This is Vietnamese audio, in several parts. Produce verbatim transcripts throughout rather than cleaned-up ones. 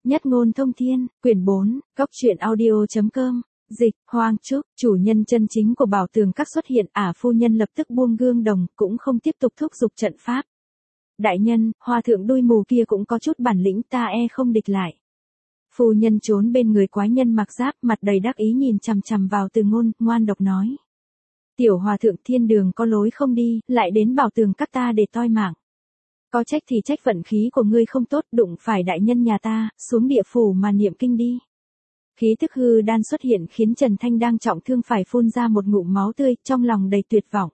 Nhất ngôn thông thiên, quyển bốn, góc truyện audio.com, dịch, Hoang Trúc, chủ nhân chân chính của bảo tường các xuất hiện, ả phu nhân lập tức buông gương đồng, cũng không tiếp tục thúc giục trận pháp. Đại nhân, hòa thượng đuôi mù kia cũng có chút bản lĩnh, ta e không địch lại. Phu nhân trốn bên người quái nhân mặc giáp, mặt đầy đắc ý nhìn chằm chằm vào Từ Ngôn, ngoan độc nói. Tiểu hòa thượng thiên đường có lối không đi, lại đến bảo tường các ta để toi mạng. Có trách thì trách vận khí của ngươi không tốt, đụng phải đại nhân nhà ta, xuống địa phủ mà niệm kinh đi. Khí tức hư đan xuất hiện khiến Trần Thanh đang trọng thương phải phun ra một ngụm máu tươi, trong lòng đầy tuyệt vọng.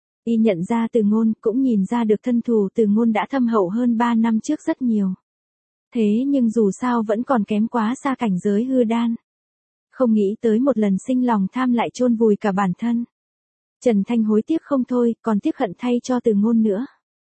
Y nhận ra Từ Ngôn, cũng nhìn ra được thân thù Từ Ngôn đã thâm hậu hơn ba năm trước rất nhiều. Thế nhưng dù sao vẫn còn kém quá xa cảnh giới hư đan. Không nghĩ tới một lần sinh lòng tham lại chôn vùi cả bản thân. Trần Thanh hối tiếc không thôi, còn tiếc hận thay cho Từ Ngôn nữa.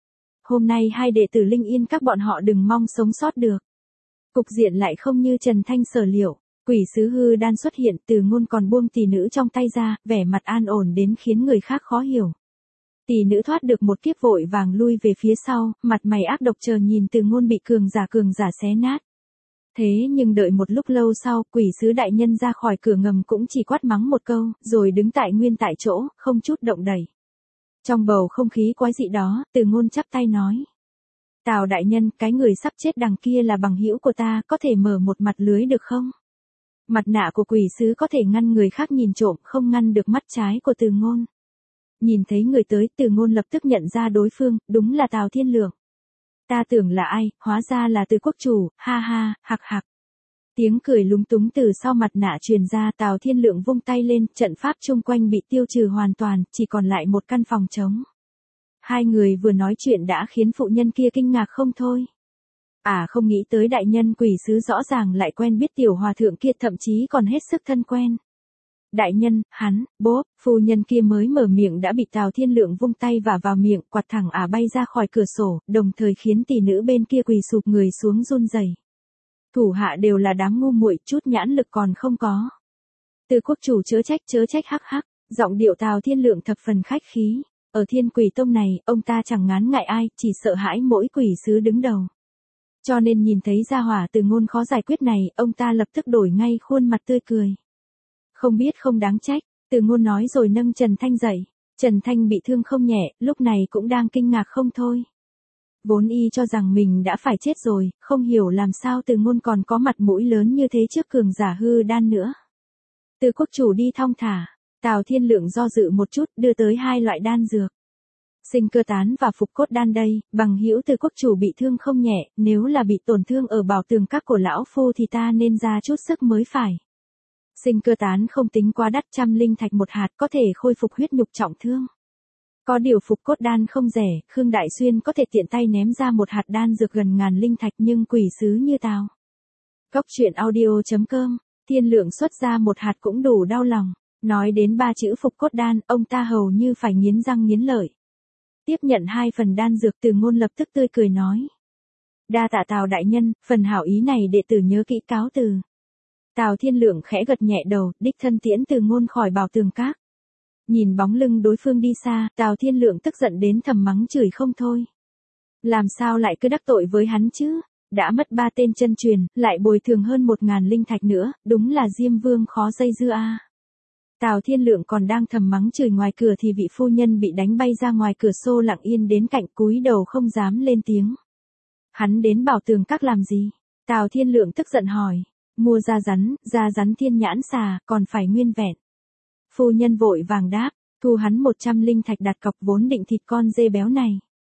Hôm nay hai đệ tử Linh Yên các bọn họ đừng mong sống sót được. Cục diện lại không như Trần Thanh sở liệu, quỷ sứ hư đan xuất hiện, Từ Ngôn còn buông tỷ nữ trong tay ra, vẻ mặt an ổn đến khiến người khác khó hiểu. Tỷ nữ thoát được một kiếp vội vàng lui về phía sau, mặt mày ác độc chờ nhìn Từ Ngôn bị cường giả cường giả xé nát. Thế nhưng đợi một lúc lâu sau, quỷ sứ đại nhân ra khỏi cửa ngầm cũng chỉ quát mắng một câu, rồi đứng tại nguyên tại chỗ, không chút động đẩy. Trong bầu không khí quái dị đó, Từ Ngôn chắp tay nói. Tào đại nhân, cái người sắp chết đằng kia là bằng hữu của ta, có thể mở một mặt lưới được không? Mặt nạ của quỷ sứ có thể ngăn người khác nhìn trộm, không ngăn được mắt trái của Từ Ngôn. Nhìn thấy người tới, Từ Ngôn lập tức nhận ra đối phương, đúng là Tào Thiên Lượng. Ta tưởng là ai, hóa ra là Từ quốc chủ, ha ha, hạc hạc. Tiếng cười lúng túng từ sau mặt nạ truyền ra, Tào Thiên Lượng vung tay lên, trận pháp chung quanh bị tiêu trừ hoàn toàn, chỉ còn lại một căn phòng trống. Hai người vừa nói chuyện đã khiến phụ nhân kia kinh ngạc không thôi. À không nghĩ tới đại nhân quỷ sứ rõ ràng lại quen biết tiểu hòa thượng kia, thậm chí còn hết sức thân quen. Đại nhân, hắn, bốp, phu nhân kia mới mở miệng đã bị Tào Thiên Lượng vung tay và vào miệng, quạt thẳng ả bay ra khỏi cửa sổ, đồng thời khiến tỷ nữ bên kia quỳ sụp người xuống run rẩy. Thủ hạ đều là đám ngu muội, chút nhãn lực còn không có. Từ quốc chủ chớ trách chớ trách hắc hắc, giọng điệu Tào Thiên Lượng thập phần khách khí. Ở Thiên Quỷ Tông này, ông ta chẳng ngán ngại ai, chỉ sợ hãi mỗi quỷ sứ đứng đầu. Cho nên nhìn thấy gia hỏa Từ Ngôn khó giải quyết này, ông ta lập tức đổi ngay khuôn mặt tươi cười. Không biết không đáng trách, Từ Ngôn nói rồi nâng Trần Thanh dậy. Trần Thanh bị thương không nhẹ, lúc này cũng đang kinh ngạc không thôi. Vốn y cho rằng mình đã phải chết rồi, không hiểu làm sao Từ Ngôn còn có mặt mũi lớn như thế trước cường giả hư đan nữa. Từ quốc chủ đi thong thả, Tào Thiên Lượng do dự một chút, đưa tới hai loại đan dược. Sinh cơ tán và phục cốt đan đây, bằng hữu Từ quốc chủ bị thương không nhẹ, nếu là bị tổn thương ở bảo tường các của lão phu thì ta nên ra chút sức mới phải. Sinh cơ tán không tính quá đắt, trăm linh thạch một hạt có thể khôi phục huyết nhục trọng thương. Có điều phục cốt đan không rẻ, Khương Đại Xuyên có thể tiện tay ném ra một hạt đan dược gần ngàn linh thạch, nhưng quỷ sứ như Tào. Góc truyện audio.com, Thiên Lượng xuất ra một hạt cũng đủ đau lòng. Nói đến ba chữ phục cốt đan, ông ta hầu như phải nghiến răng nghiến lợi. Tiếp nhận hai phần đan dược, Từ Ngôn lập tức tươi cười nói. Đa tạ Tào đại nhân, phần hảo ý này đệ tử nhớ kỹ, cáo từ. Tào Thiên Lượng khẽ gật nhẹ đầu, đích thân tiễn Từ Ngôn khỏi bảo tường các. Nhìn bóng lưng đối phương đi xa, Tào Thiên Lượng tức giận đến thầm mắng chửi không thôi. Làm sao lại cứ đắc tội với hắn chứ? Đã mất ba tên chân truyền, lại bồi thường hơn một ngàn linh thạch nữa, đúng là Diêm Vương khó dây dưa a. À. Tào Thiên Lượng còn đang thầm mắng chửi ngoài cửa thì vị phu nhân bị đánh bay ra ngoài cửa sổ lặng yên đến cạnh, cúi đầu không dám lên tiếng. Hắn đến bảo tường các làm gì? Tào Thiên Lượng tức giận hỏi. Mua da rắn, da rắn thiên nhãn xà, còn phải nguyên vẹn. Phu nhân vội vàng đáp, thu hắn một trăm linh thạch đặt cọc, vốn định thịt con dê béo này.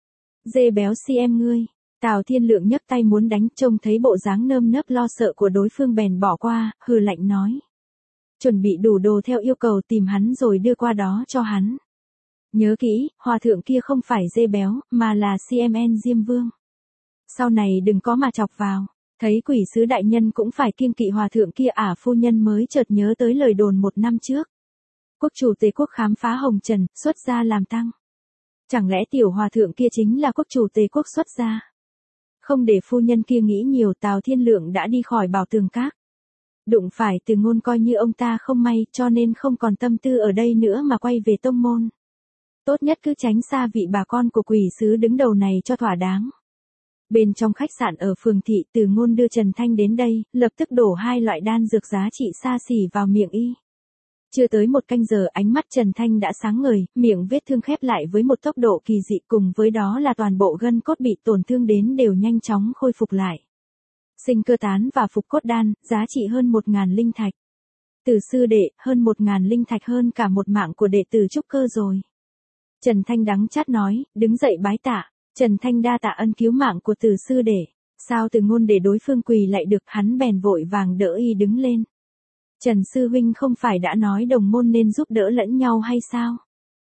Dê béo si em ngươi. Tào Thiên Lượng nhấc tay muốn đánh, trông thấy bộ dáng nơm nớp lo sợ của đối phương bèn bỏ qua, hừ lạnh nói. Chuẩn bị đủ đồ theo yêu cầu, tìm hắn rồi đưa qua đó cho hắn. Nhớ kỹ, hòa thượng kia không phải dê béo, mà là xê em en Diêm Vương. Sau này đừng có mà chọc vào. Thấy quỷ sứ đại nhân cũng phải kiêng kỵ hòa thượng kia, ả phu nhân mới chợt nhớ tới lời đồn một năm trước. Quốc chủ Tề quốc khám phá hồng trần, xuất gia làm tăng. Chẳng lẽ tiểu hòa thượng kia chính là quốc chủ Tề quốc xuất gia? Không để phu nhân kia nghĩ nhiều, Tào Thiên Lượng đã đi khỏi bảo tường các. Đụng phải Từ Ngôn coi như ông ta không may, cho nên không còn tâm tư ở đây nữa mà quay về tông môn. Tốt nhất cứ tránh xa vị bà con của quỷ sứ đứng đầu này cho thỏa đáng. Bên trong khách sạn ở phường thị, Từ Ngôn đưa Trần Thanh đến đây, lập tức đổ hai loại đan dược giá trị xa xỉ vào miệng y. Chưa tới một canh giờ ánh mắt Trần Thanh đã sáng ngời, miệng vết thương khép lại với một tốc độ kỳ dị, cùng với đó là toàn bộ gân cốt bị tổn thương đến đều nhanh chóng khôi phục lại. Sinh cơ tán và phục cốt đan, giá trị hơn một ngàn linh thạch. Từ sư đệ, hơn một ngàn linh thạch hơn cả một mạng của đệ tử trúc cơ rồi. Trần Thanh đắng chát nói, đứng dậy bái tạ. Trần Thanh đa tạ ân cứu mạng của Từ sư đệ. Sao Từ Ngôn để đối phương quỳ lại được, hắn bèn vội vàng đỡ y đứng lên. Trần sư huynh không phải đã nói đồng môn nên giúp đỡ lẫn nhau hay sao?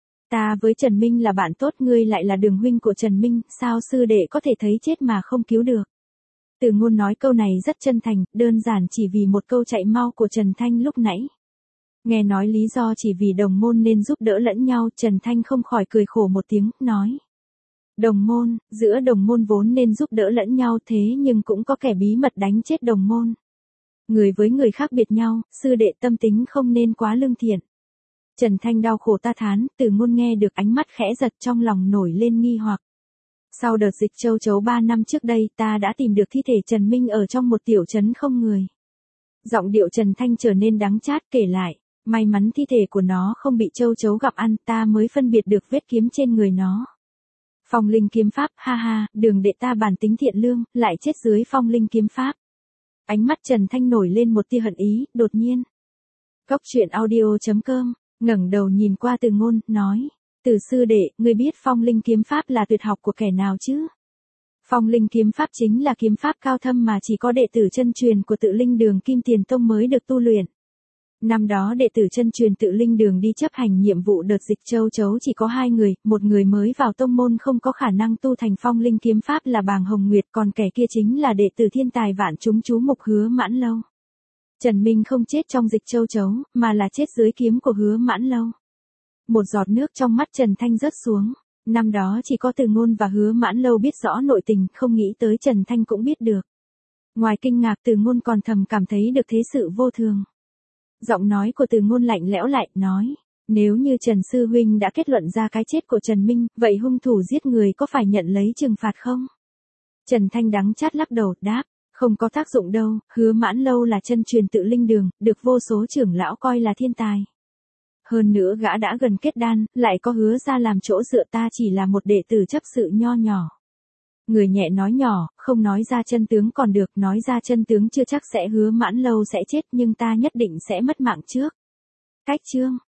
Ta với Trần Minh là bạn tốt, ngươi lại là đường huynh của Trần Minh, sao sư đệ có thể thấy chết mà không cứu được? Từ Ngôn nói câu này rất chân thành, đơn giản chỉ vì một câu chạy mau của Trần Thanh lúc nãy. Nghe nói lý do chỉ vì đồng môn nên giúp đỡ lẫn nhau, Trần Thanh không khỏi cười khổ một tiếng, nói. Đồng môn, giữa đồng môn vốn nên giúp đỡ lẫn nhau, thế nhưng cũng có kẻ bí mật đánh chết đồng môn. Người với người khác biệt nhau, sư đệ tâm tính không nên quá lương thiện. Trần Thanh đau khổ ta thán, Từ Ngôn nghe được ánh mắt khẽ giật, trong lòng nổi lên nghi hoặc. Sau đợt dịch châu chấu ba năm trước đây, ta đã tìm được thi thể Trần Minh ở trong một tiểu trấn không người. Giọng điệu Trần Thanh trở nên đắng chát, kể lại, may mắn thi thể của nó không bị châu chấu gặm ăn, ta mới phân biệt được vết kiếm trên người nó. Phong linh kiếm pháp, ha ha, đường đệ ta bản tính thiện lương, lại chết dưới phong linh kiếm pháp. Ánh mắt Trần Thanh nổi lên một tia hận ý, đột nhiên. Cốc truyện audio chấm com, ngẩng đầu nhìn qua Từ Ngôn, nói. Từ sư đệ, ngươi biết phong linh kiếm pháp là tuyệt học của kẻ nào chứ? Phong linh kiếm pháp chính là kiếm pháp cao thâm mà chỉ có đệ tử chân truyền của Tự Linh Đường Kim Tiền Tông mới được tu luyện. Năm đó đệ tử chân truyền Tự Linh Đường đi chấp hành nhiệm vụ đợt dịch châu chấu chỉ có hai người, một người mới vào tông môn không có khả năng tu thành phong linh kiếm pháp là Bàng Hồng Nguyệt, còn kẻ kia chính là đệ tử thiên tài vạn chúng chú mục Hứa Mãn Lâu. Trần Minh không chết trong dịch châu chấu, mà là chết dưới kiếm của Hứa Mãn Lâu. Một giọt nước trong mắt Trần Thanh rớt xuống. Năm đó chỉ có Từ Ngôn và Hứa Mãn Lâu biết rõ nội tình, không nghĩ tới Trần Thanh cũng biết được. Ngoài kinh ngạc, Từ Ngôn còn thầm cảm thấy được thế sự vô thường. Giọng nói của Từ Ngôn lạnh lẽo lại, nói, nếu như Trần Sư Huynh đã kết luận ra cái chết của Trần Minh, vậy hung thủ giết người có phải nhận lấy trừng phạt không? Trần Thanh đắng chát lắc đầu, đáp, không có tác dụng đâu, Hứa Mãn Lâu là chân truyền Tự Linh Đường, được vô số trưởng lão coi là thiên tài. Hơn nữa gã đã gần kết đan, lại có Hứa ra làm chỗ dựa, ta chỉ là một đệ tử chấp sự nho nhỏ. Người nhẹ nói nhỏ, không nói ra chân tướng còn được, nói ra chân tướng chưa chắc sẽ Hứa Mãn Lâu sẽ chết, nhưng ta nhất định sẽ mất mạng trước. Cách chương